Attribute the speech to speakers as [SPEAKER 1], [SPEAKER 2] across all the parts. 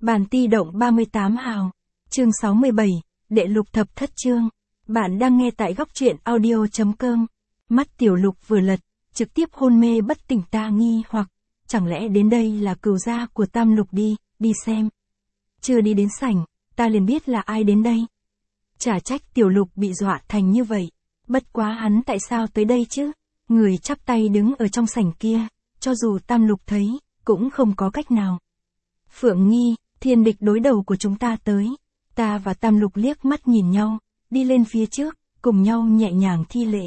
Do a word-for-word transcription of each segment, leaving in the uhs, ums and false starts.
[SPEAKER 1] Bản ti động ba mươi tám hào. Chương sáu mươi bảy, Đệ lục thập thất chương. Bạn đang nghe tại góc truyện audio chấm com. Mắt Tiểu Lục vừa lật, trực tiếp hôn mê bất tỉnh, ta nghi hoặc, chẳng lẽ đến đây là cừu gia của Tam Lục đi, đi xem. Chưa đi đến sảnh, ta liền biết là ai đến đây. Chả trách Tiểu Lục bị dọa thành như vậy. Bất quá hắn tại sao tới đây chứ? Người chắp tay đứng ở trong sảnh kia, cho dù Tam Lục thấy, cũng không có cách nào. Phượng Nghi, thiên địch đối đầu của chúng ta tới. Ta và Tam Lục liếc mắt nhìn nhau, đi lên phía trước, cùng nhau nhẹ nhàng thi lễ.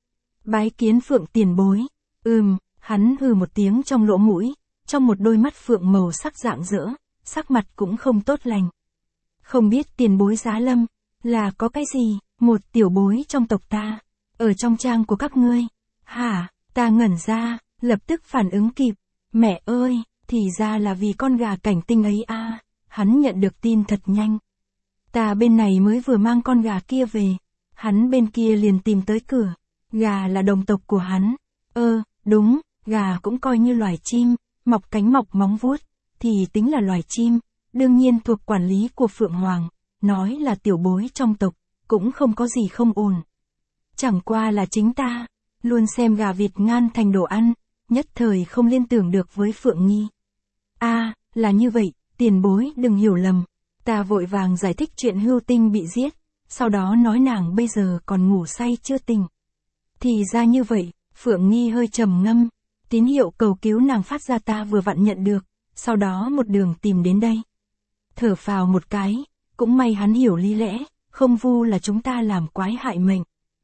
[SPEAKER 1] Bái kiến Phượng tiền bối. Ừm, hắn hừ một tiếng trong lỗ mũi, trong một đôi mắt phượng màu sắc rạng rỡ, sắc mặt cũng không tốt lành. Không biết tiền bối giá lâm, là có cái gì, một tiểu bối trong tộc ta, ở trong trang của các ngươi. Hả, ta ngẩn ra, lập tức phản ứng kịp. Mẹ ơi, thì ra là vì con gà cảnh tinh ấy à, hắn nhận được tin thật nhanh. Ta bên này mới vừa mang con gà kia về, hắn bên kia liền tìm tới cửa. Gà là đồng tộc của hắn. Ơ, đúng, gà cũng coi như loài chim, mọc cánh mọc móng vuốt, thì tính là loài chim, đương nhiên thuộc quản lý của Phượng Hoàng, nói là tiểu bối trong tộc, cũng không có gì không ổn. Chẳng qua là chính ta, luôn xem gà vịt ngan thành đồ ăn, nhất thời không liên tưởng được với Phượng Nghi. A, à, là như vậy, tiền bối đừng hiểu lầm. Ta vội vàng giải thích chuyện Hưu Tinh bị giết, sau đó nói nàng bây giờ còn ngủ say chưa tỉnh. Thì ra như vậy, Phượng Nghi hơi trầm ngâm, tín hiệu cầu cứu nàng phát ra ta vừa vặn nhận được, sau đó một đường tìm đến đây. Thở phào một cái, cũng may hắn hiểu lý lẽ, không vu là chúng ta làm quái hại mệnh.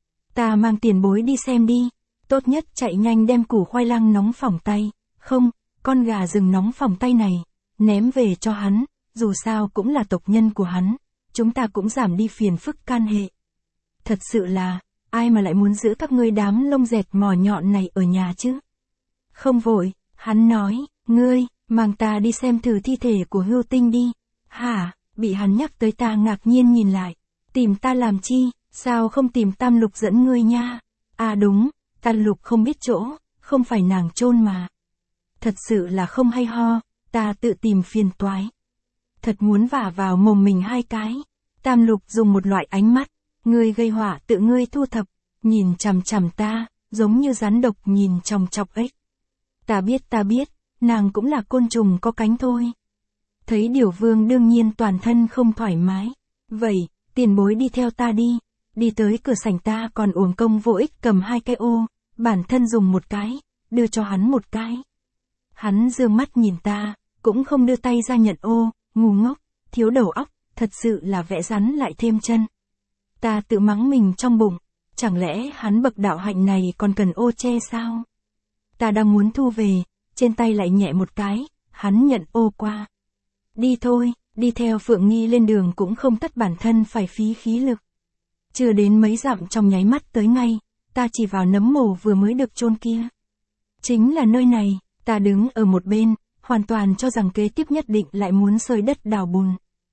[SPEAKER 1] Ta mang tiền bối đi xem đi, tốt nhất chạy nhanh đem củ khoai lang nóng phỏng tay, không, con gà rừng nóng phỏng tay này, ném về cho hắn, dù sao cũng là tộc nhân của hắn, chúng ta cũng giảm đi phiền phức can hệ. Thật sự là, ai mà lại muốn giữ các ngươi đám lông dẹt mỏ nhọn này ở nhà chứ? Không vội, hắn nói, ngươi, mang ta đi xem thử thi thể của Hưu Tinh đi. Hả, bị hắn nhắc tới ta ngạc nhiên nhìn lại, tìm ta làm chi, sao không tìm Tam Lục dẫn ngươi nha? À đúng, Tam Lục không biết chỗ, không phải nàng chôn mà. Thật sự là không hay ho, ta tự tìm phiền toái. Thật muốn vả vào mồm mình hai cái. Tam Lục dùng một loại ánh mắt, ngươi gây họa tự ngươi thu thập, nhìn chằm chằm ta, giống như rắn độc nhìn chòng chọc ếch. Ta biết ta biết, nàng cũng là côn trùng có cánh thôi. Thấy Điều Vương đương nhiên toàn thân không thoải mái. Vậy, tiền bối đi theo ta đi. Đi tới cửa sảnh ta còn uổng công vô ích cầm hai cái ô, bản thân dùng một cái, đưa cho hắn một cái. Hắn dương mắt nhìn ta, cũng không đưa tay ra nhận ô, ngu ngốc, thiếu đầu óc, thật sự là vẽ rắn lại thêm chân. Ta tự mắng mình trong bụng, chẳng lẽ hắn bậc đạo hạnh này còn cần ô che sao? Ta đang muốn thu về, trên tay lại nhẹ một cái, hắn nhận ô qua. Đi thôi, đi theo Phượng Nghi lên đường cũng không tất bản thân phải phí khí lực. Chưa đến mấy dặm trong nháy mắt tới ngay, ta chỉ vào nấm mồ vừa mới được chôn kia. Chính là nơi này, ta đứng ở một bên, hoàn toàn cho rằng kế tiếp nhất định lại muốn xới đất đào bùn.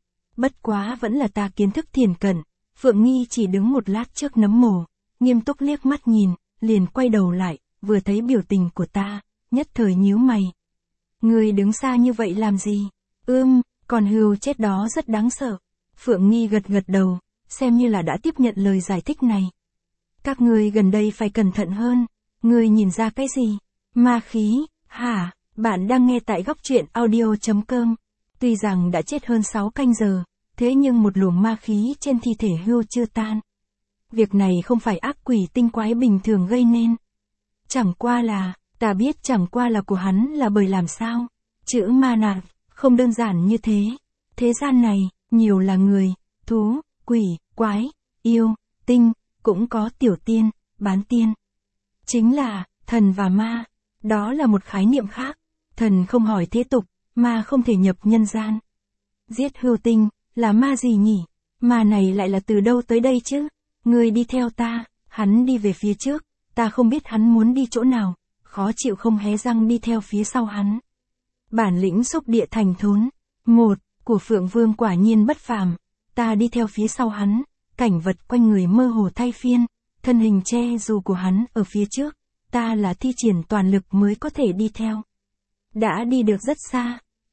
[SPEAKER 1] Bất quá vẫn là ta kiến thức thiền cận, Phượng Nghi chỉ đứng một lát trước nấm mồ, nghiêm túc liếc mắt nhìn, liền quay đầu lại, vừa thấy biểu tình của ta, nhất thời nhíu mày. Người đứng xa như vậy làm gì? Ưm, còn Hưu chết đó rất đáng sợ. Phượng Nghi gật gật đầu, xem như là đã tiếp nhận lời giải thích này. Các ngươi gần đây phải cẩn thận hơn, ngươi nhìn ra cái gì? Ma khí, hả? Bạn đang nghe tại góc truyện audio chấm com. Tuy rằng đã chết hơn sáu canh giờ, thế nhưng một luồng ma khí trên thi thể Hưu chưa tan. Việc này không phải ác quỷ tinh quái bình thường gây nên. Chẳng qua là, ta biết chẳng qua là của hắn là bởi làm sao? Chữ ma nạt, không đơn giản như thế. Thế gian này, nhiều là người, thú, quỷ, quái, yêu, tinh, cũng có tiểu tiên, bán tiên. Chính là, thần và ma. Đó là một khái niệm khác. Thần không hỏi thế tục, ma không thể nhập nhân gian. Giết Hưu Tinh, là ma gì nhỉ? Ma này lại là từ đâu tới đây chứ? Ngươi đi theo ta, hắn đi về phía trước, ta không biết hắn muốn đi chỗ nào, khó chịu không hé răng đi theo phía sau hắn. Bản lĩnh xúc địa thành thốn, một, của Phượng Vương quả nhiên bất phàm, ta đi theo phía sau hắn, cảnh vật quanh người mơ hồ thay phiên, thân hình che dù của hắn ở phía trước, ta là thi triển toàn lực mới có thể đi theo. Đã đi được rất xa,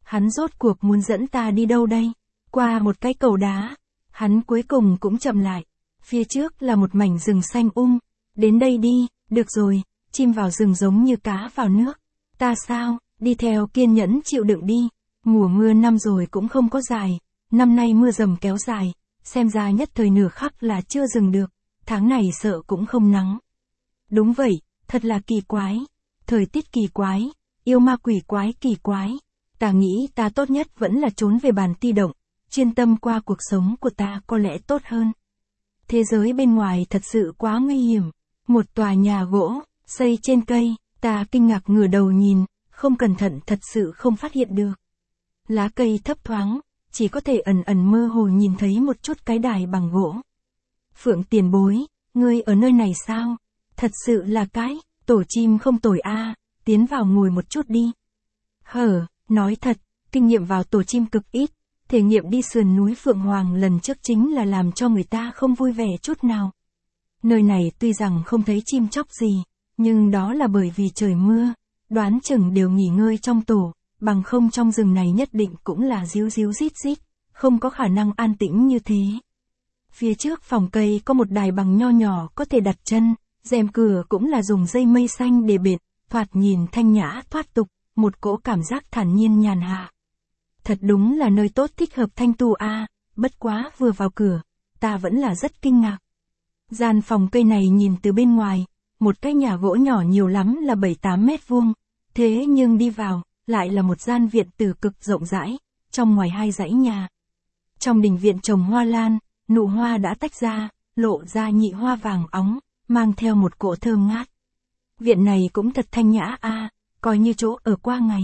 [SPEAKER 1] Hắn rốt cuộc muốn dẫn ta đi đâu đây? Qua một cái cầu đá. Hắn cuối cùng cũng chậm lại. Phía trước là một mảnh rừng xanh um. Đến đây đi, được rồi, chim vào rừng giống như cá vào nước. Ta sao, đi theo kiên nhẫn chịu đựng đi. Mùa mưa năm rồi cũng không có dài. Năm nay mưa dầm kéo dài. Xem ra nhất thời nửa khắc là chưa dừng được. Tháng này sợ cũng không nắng. Đúng vậy, thật là kỳ quái. Thời tiết kỳ quái. Yêu ma quỷ quái kỳ quái. Ta nghĩ ta tốt nhất vẫn là trốn về bàn ti động. Chuyên tâm qua cuộc sống của ta có lẽ tốt hơn. Thế giới bên ngoài thật sự quá nguy hiểm. Một tòa nhà gỗ, xây trên cây, ta kinh ngạc ngửa đầu nhìn, không cẩn thận thật sự không phát hiện được. Lá cây thấp thoáng, chỉ có thể ẩn ẩn mơ hồ nhìn thấy một chút cái đài bằng gỗ. Phượng tiền bối, ngươi ở nơi này sao? Thật sự là cái, tổ chim không tồi a, tiến vào ngồi một chút đi. Hở, nói thật, kinh nghiệm vào tổ chim cực ít, thể nghiệm đi sườn núi Phượng Hoàng lần trước chính là làm cho người ta không vui vẻ chút nào. Nơi này tuy rằng không thấy chim chóc gì, nhưng đó là bởi vì trời mưa, đoán chừng đều nghỉ ngơi trong tổ, bằng không trong rừng này nhất định cũng là ríu ríu rít rít, không có khả năng an tĩnh như thế. Phía trước phòng cây có một đài bằng nho nhỏ có thể đặt chân, rèm cửa cũng là dùng dây mây xanh để bệt, thoạt nhìn thanh nhã thoát tục, một cỗ cảm giác thản nhiên nhàn hạ. Thật đúng là nơi tốt thích hợp thanh tu a, bất quá vừa vào cửa, ta vẫn là rất kinh ngạc. Gian phòng cây này nhìn từ bên ngoài, một cái nhà gỗ nhỏ nhiều lắm là bảy tám mét vuông, thế nhưng đi vào, lại là một gian viện tử cực rộng rãi, trong ngoài hai dãy nhà. Trong đình viện trồng hoa lan, nụ hoa đã tách ra, lộ ra nhị hoa vàng óng, mang theo một cỗ thơm ngát. Viện này cũng thật thanh nhã a, coi như chỗ ở qua ngày.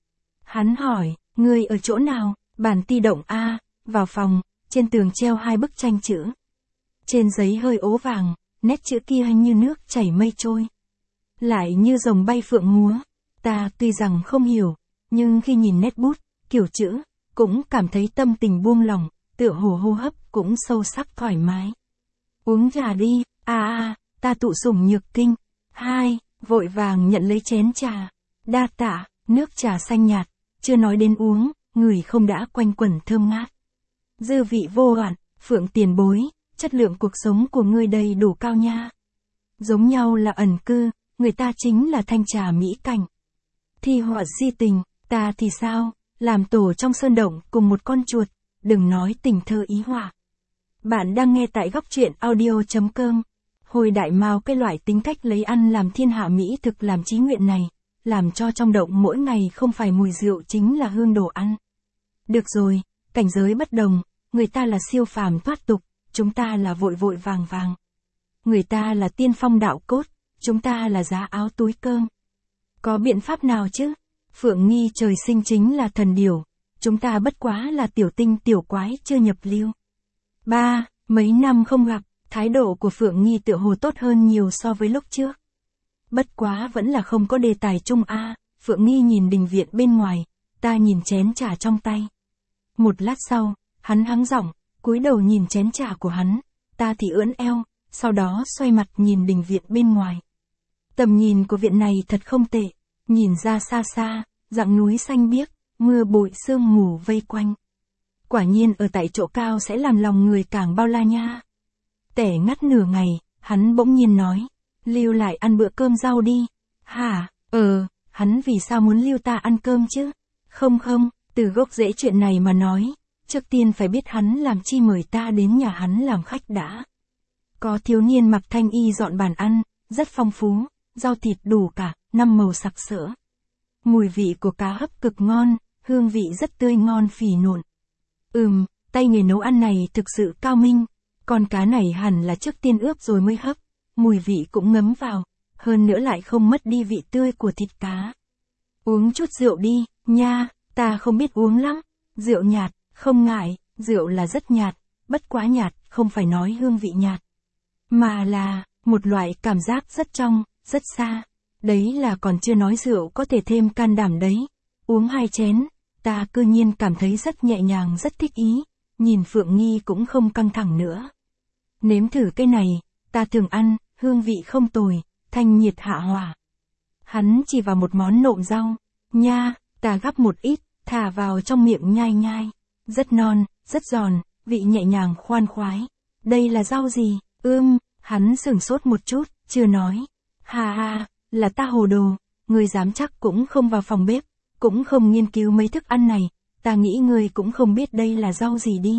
[SPEAKER 1] Hắn hỏi, ngươi ở chỗ nào? Bàn ti động a, vào phòng, trên tường treo hai bức tranh chữ. Trên giấy hơi ố vàng, nét chữ kia như nước chảy mây trôi. Lại như rồng bay phượng múa. Ta tuy rằng không hiểu, nhưng khi nhìn nét bút, kiểu chữ, cũng cảm thấy tâm tình buông lỏng, tựa hồ hô hấp cũng sâu sắc thoải mái. Uống trà đi, a a, ta tụ sủng nhược kinh. Hai, vội vàng nhận lấy chén trà. Đa tạ, nước trà xanh nhạt, chưa nói đến uống, người không đã quanh quẩn thơm ngát. Dư vị vô hạn, Phượng tiền bối, chất lượng cuộc sống của ngươi đầy đủ cao nha. Giống nhau là ẩn cư, người ta chính là thanh trà mỹ cảnh. Thi họa di tình, ta thì sao, làm tổ trong sơn động cùng một con chuột, đừng nói tình thơ ý họa. Bạn đang nghe tại góc truyện audio chấm com. Hồi đại mao cái loại tính cách lấy ăn làm thiên hạ mỹ thực làm chí nguyện này, làm cho trong động mỗi ngày không phải mùi rượu chính là hương đồ ăn. Được rồi, cảnh giới bất đồng, người ta là siêu phàm thoát tục, chúng ta là vội vội vàng vàng. Người ta là tiên phong đạo cốt, chúng ta là giá áo túi cơm. Có biện pháp nào chứ? Phượng Nghi trời sinh chính là thần điểu, chúng ta bất quá là tiểu tinh tiểu quái chưa nhập lưu. Ba, mấy năm không gặp, thái độ của Phượng Nghi tựa hồ tốt hơn nhiều so với lúc trước. Bất quá vẫn là không có đề tài chung a. Phượng Nghi nhìn đình viện bên ngoài, ta nhìn chén trà trong tay. Một lát sau, hắn hắng giọng, cúi đầu nhìn chén trà của hắn, ta thì ưỡn eo, sau đó xoay mặt nhìn đình viện bên ngoài. Tầm nhìn của viện này thật không tệ, nhìn ra xa xa, dặng núi xanh biếc, mưa bụi sương mù vây quanh. Quả nhiên ở tại chỗ cao sẽ làm lòng người càng bao la nha. Tẻ ngắt nửa ngày, hắn bỗng nhiên nói, lưu lại ăn bữa cơm rau đi. Hả, ờ, hắn vì sao muốn lưu ta ăn cơm chứ? Không không, từ gốc rễ chuyện này mà nói, trước tiên phải biết hắn làm chi mời ta đến nhà hắn làm khách đã. Có thiếu niên mặc thanh y dọn bàn ăn, rất phong phú, rau thịt đủ cả, năm màu sặc sỡ. Mùi vị của cá hấp cực ngon, hương vị rất tươi ngon phì nộn. Ừm, tay nghề nấu ăn này thực sự cao minh, con cá này hẳn là trước tiên ướp rồi mới hấp, mùi vị cũng ngấm vào, hơn nữa lại không mất đi vị tươi của thịt cá. Uống chút rượu đi, nha, ta không biết uống lắm, rượu nhạt, không ngại, rượu là rất nhạt, bất quá nhạt, không phải nói hương vị nhạt, mà là, một loại cảm giác rất trong, rất xa, đấy là còn chưa nói rượu có thể thêm can đảm đấy, uống hai chén, ta cư nhiên cảm thấy rất nhẹ nhàng rất thích ý, nhìn Phượng Nghi cũng không căng thẳng nữa. Nếm thử cái này, ta thường ăn, hương vị không tồi, thanh nhiệt hạ hỏa. Hắn chỉ vào một món nộm rau, nha, ta gắp một ít, thả vào trong miệng nhai nhai. Rất non, rất giòn, vị nhẹ nhàng khoan khoái. Đây là rau gì? Ưm, hắn sửng sốt một chút, chưa nói. Hà hà, là ta hồ đồ, ngươi dám chắc cũng không vào phòng bếp, cũng không nghiên cứu mấy thức ăn này, ta nghĩ ngươi cũng không biết đây là rau gì đi.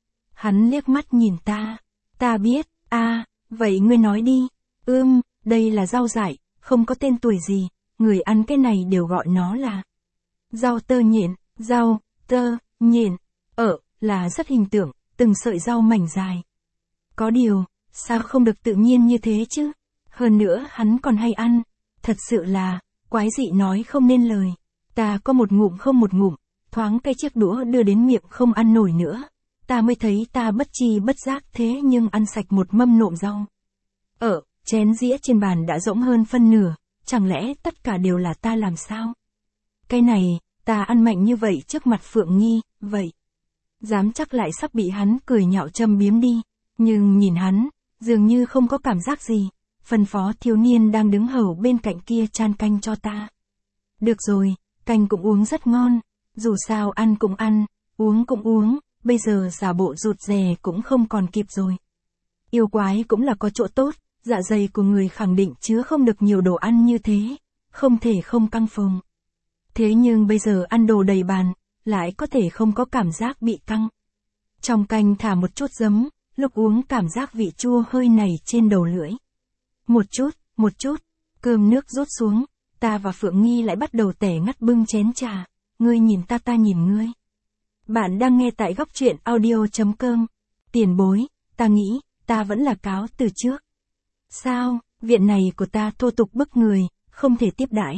[SPEAKER 1] Hắn liếc mắt nhìn ta. Ta biết, a à, vậy ngươi nói đi. Ưm, đây là rau dại, không có tên tuổi gì, người ăn cái này đều gọi nó là rau tơ nhện, rau, tơ, nhện, ở, là rất hình tượng, từng sợi rau mảnh dài. Có điều, sao không được tự nhiên như thế chứ? Hơn nữa hắn còn hay ăn, thật sự là, quái dị nói không nên lời. Ta có một ngụm không một ngụm, thoáng cái chiếc đũa đưa đến miệng không ăn nổi nữa. Ta mới thấy ta bất tri bất giác thế nhưng ăn sạch một mâm nộm rau. Ở, chén dĩa trên bàn đã rỗng hơn phân nửa, chẳng lẽ tất cả đều là ta làm sao? Cái này, ta ăn mạnh như vậy trước mặt Phượng Nghi, vậy. Dám chắc lại sắp bị hắn cười nhạo châm biếm đi, nhưng nhìn hắn, dường như không có cảm giác gì, phân phó thiếu niên đang đứng hầu bên cạnh kia chan canh cho ta. Được rồi, canh cũng uống rất ngon, dù sao ăn cũng ăn, uống cũng uống, bây giờ giả bộ rụt rè cũng không còn kịp rồi. Yêu quái cũng là có chỗ tốt, dạ dày của người khẳng định chứa không được nhiều đồ ăn như thế, không thể không căng phồng. Thế nhưng bây giờ ăn đồ đầy bàn, lại có thể không có cảm giác bị căng. Trong canh thả một chút giấm, lúc uống cảm giác vị chua hơi nảy trên đầu lưỡi. Một chút, một chút, cơm nước rút xuống, ta và Phượng Nghi lại bắt đầu tẻ ngắt bưng chén trà, ngươi nhìn ta ta nhìn ngươi. Bạn đang nghe tại góc truyện audio.com. Tiền bối, ta nghĩ, ta vẫn là cáo từ trước. Sao, viện này của ta thô tục bức người, không thể tiếp đãi.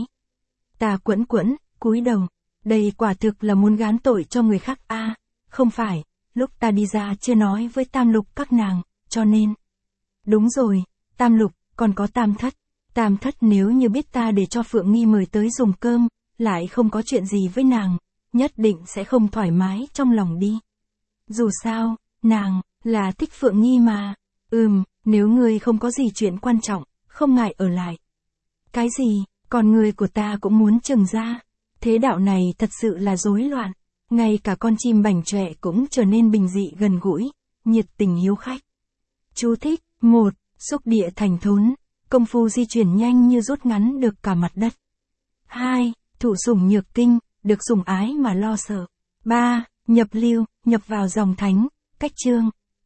[SPEAKER 1] Ta quẫn quẫn, cúi đầu, đây quả thực là muốn gán tội cho người khác a à, không phải, lúc ta đi ra chưa nói với Tam Lục các nàng, cho nên. Đúng rồi, Tam Lục, còn có Tam Thất. Tam Thất nếu như biết ta để cho Phượng Nghi mời tới dùng cơm, lại không có chuyện gì với nàng, nhất định sẽ không thoải mái trong lòng đi. Dù sao, nàng, là thích Phượng Nghi mà. Ừm, nếu ngươi không có gì chuyện quan trọng, không ngại ở lại. Cái gì, còn người của ta cũng muốn trừng ra. Thế đạo này thật sự là rối loạn. Ngay cả con chim bảnh trọe cũng trở nên bình dị gần gũi, nhiệt tình hiếu khách. Chú thích, một. Xúc địa thành thốn, công phu di chuyển nhanh như rút ngắn được cả mặt đất. hai. Thụ sủng nhược kinh, được sủng ái mà lo sợ. ba. Nhập lưu, nhập vào dòng thánh, cách chương.